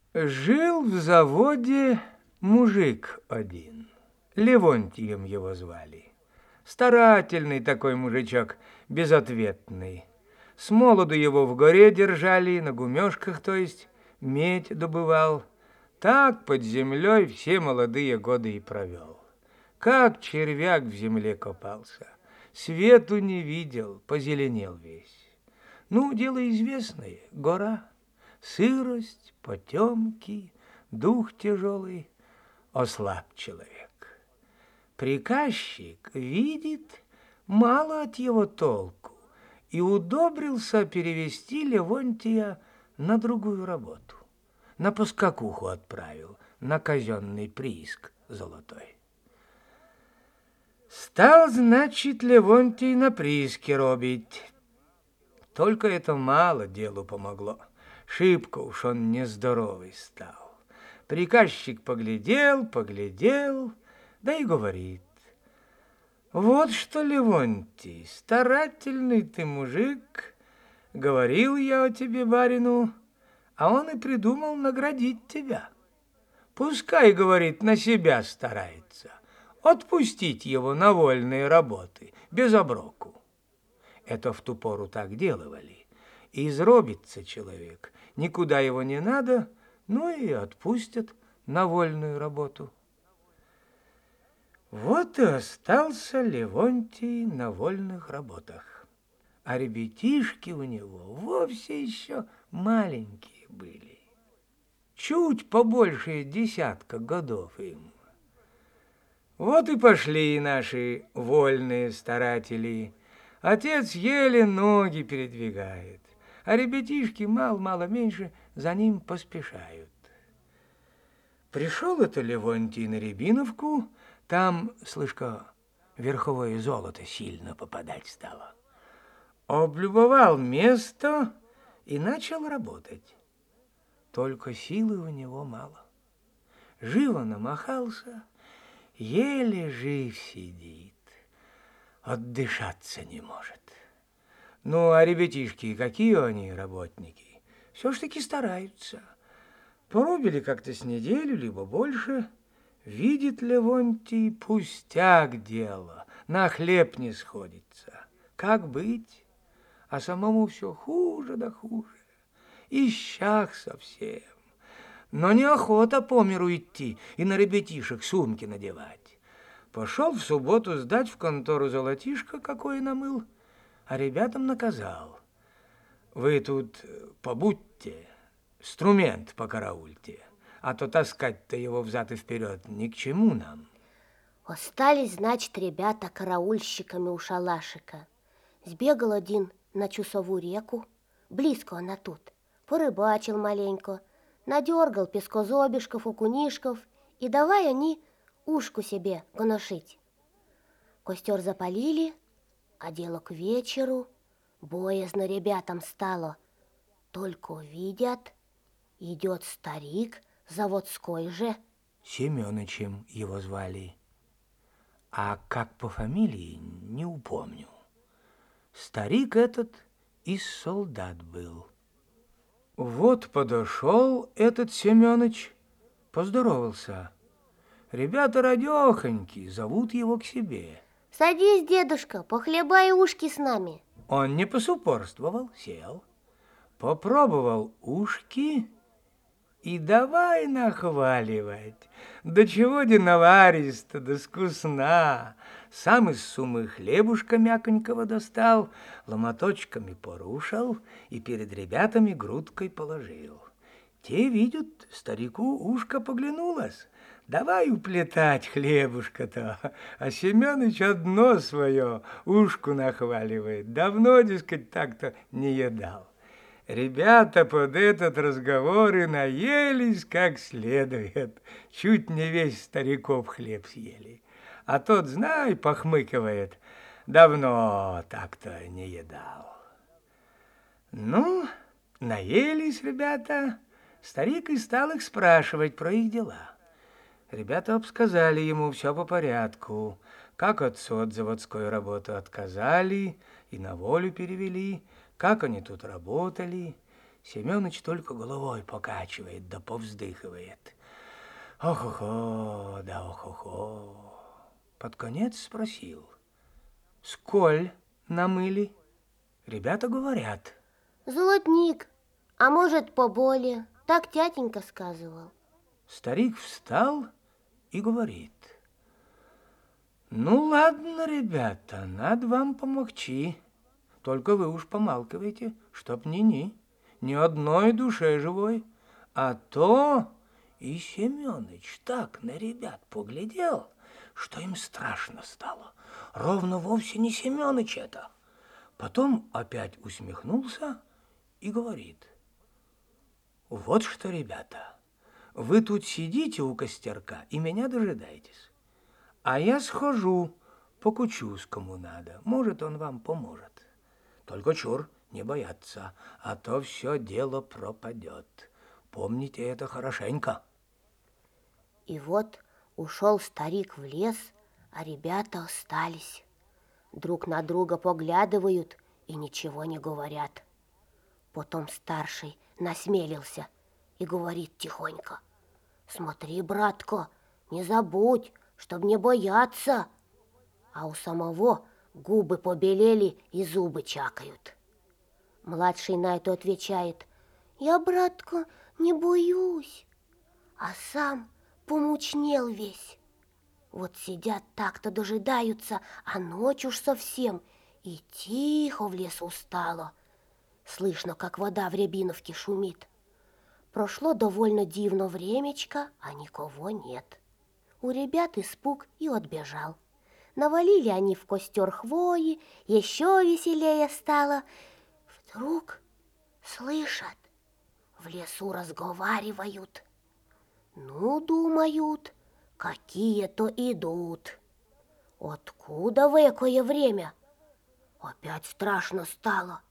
Жил в заводе мужик один. Левонтием его звали. Старательный такой мужичок, безответный. С молоду его в горе держали, на гумёшках, то есть, медь добывал. Так под землей все молодые годы и провел. Как червяк в земле копался. Свету не видел, позеленел весь. Ну, дело известное, гора. Сырость, потемки, дух тяжелый, ослаб человек. Приказчик видит, мало от его толку, и удобрился перевести Левонтия на другую работу. На поскакуху отправил, на казенный прииск золотой. Стал, значит, Левонтий на прииске робить. Только это мало делу помогло. Шибко уж он нездоровый стал. Приказчик поглядел, да и говорит: вот что, Левонтий, старательный ты мужик, говорил я о тебе барину, а он и придумал наградить тебя. Пускай, говорит, на себя старается, отпустить его на вольные работы, без оброку. Это в ту пору так делали. И изробится человек, никуда его не надо, ну и отпустят на вольную работу. Вот и остался Левонтий на вольных работах. А ребятишки у него вовсе еще маленькие были. Чуть побольше десятка годов им. Вот и пошли наши вольные старатели. Отец еле ноги передвигает, а ребятишки мало меньше за ним поспешают. Пришел это Левонтий на Рябиновку, там, слышка, верховое золото сильно попадать стало. Облюбовал место и начал работать. Только силы у него мало. Живо намахался, еле жив сидит, отдышаться не может. Ну, а ребятишки, какие они работники, все ж таки стараются. Порубили как-то с неделю, либо больше. Видит Левонтий, пустяк дело, на хлеб не сходится. Как быть? А самому все хуже да хуже. Ищах совсем. Но неохота по миру идти и на ребятишек сумки надевать. Пошел в субботу сдать в контору золотишко, какое намыл, а ребятам наказал: вы тут побудьте, инструмент покараульте, а то таскать-то его взад и вперед ни к чему нам. Остались, значит, ребята караульщиками у шалашика. Сбегал один на Чусову реку, близко она тут, порыбачил маленько, надергал пескозобишков, окунишков, и давай они ушку себе коношить. Костер запалили, а дело к вечеру, боязно ребятам стало. Только увидят, идет старик заводской же. Семёнычем его звали, а как по фамилии не упомню. Старик этот из солдат был. Вот подошел этот Семёныч, поздоровался. Ребята радехоньки, зовут его к себе. Садись, дедушка, похлебай ушки с нами. Он не посупорствовал, сел, попробовал ушки и давай нахваливать. Да чего де наваристо, да вкусна. Сам из сумы хлебушка мяконького достал, ломоточками порушил и перед ребятами грудкой положил. Те видят, старику ушко поглянулось. Давай уплетать хлебушка-то, а Семёныч одно свое ушку нахваливает. Давно, дескать, так-то не едал. Ребята под этот разговор и наелись как следует. Чуть не весь стариков хлеб съели. А тот, знай, похмыкивает, давно так-то не едал. Ну, наелись ребята, старик и стал их спрашивать про их дела. Ребята обсказали ему все по порядку, как отцу от заводской работы отказали и на волю перевели, как они тут работали. Семёныч только головой покачивает да повздыхивает. Ох-охо, да ох-охо. Под конец спросил: сколь намыли? Ребята говорят: Золотник, а может поболее, так тятенька сказывал. Старик встал и говорит: ну ладно, ребята, надо вам помогчи. Только вы уж помалкивайте, чтоб ни одной душе живой. А то и Семёныч так на ребят поглядел, что им страшно стало. Ровно вовсе не Семёныч это. Потом опять усмехнулся и говорит: вот что, ребята, вы тут сидите у костерка и меня дожидаетесь. А я схожу, покучусь кому надо. Может, он вам поможет. Только чур, не бояться, а то все дело пропадет. Помните это хорошенько. И вот ушел старик в лес, а ребята остались. Друг на друга поглядывают и ничего не говорят. Потом старший насмелился и говорит тихонько: смотри, братко, не забудь, чтоб не бояться. А у самого губы побелели и зубы чакают. Младший на это отвечает: я, братко, не боюсь. А сам помучнел весь. Вот сидят так-то дожидаются, а ночь уж совсем, и тихо в лесу стало. Слышно, как вода в рябиновке шумит. Прошло довольно дивно времечко, а никого нет. У ребят испуг и отбежал. Навалили они в костер хвои, еще веселее стало. Вдруг слышат, в лесу разговаривают. Ну, думают, какие-то идут. Откуда в экое время? Опять страшно стало.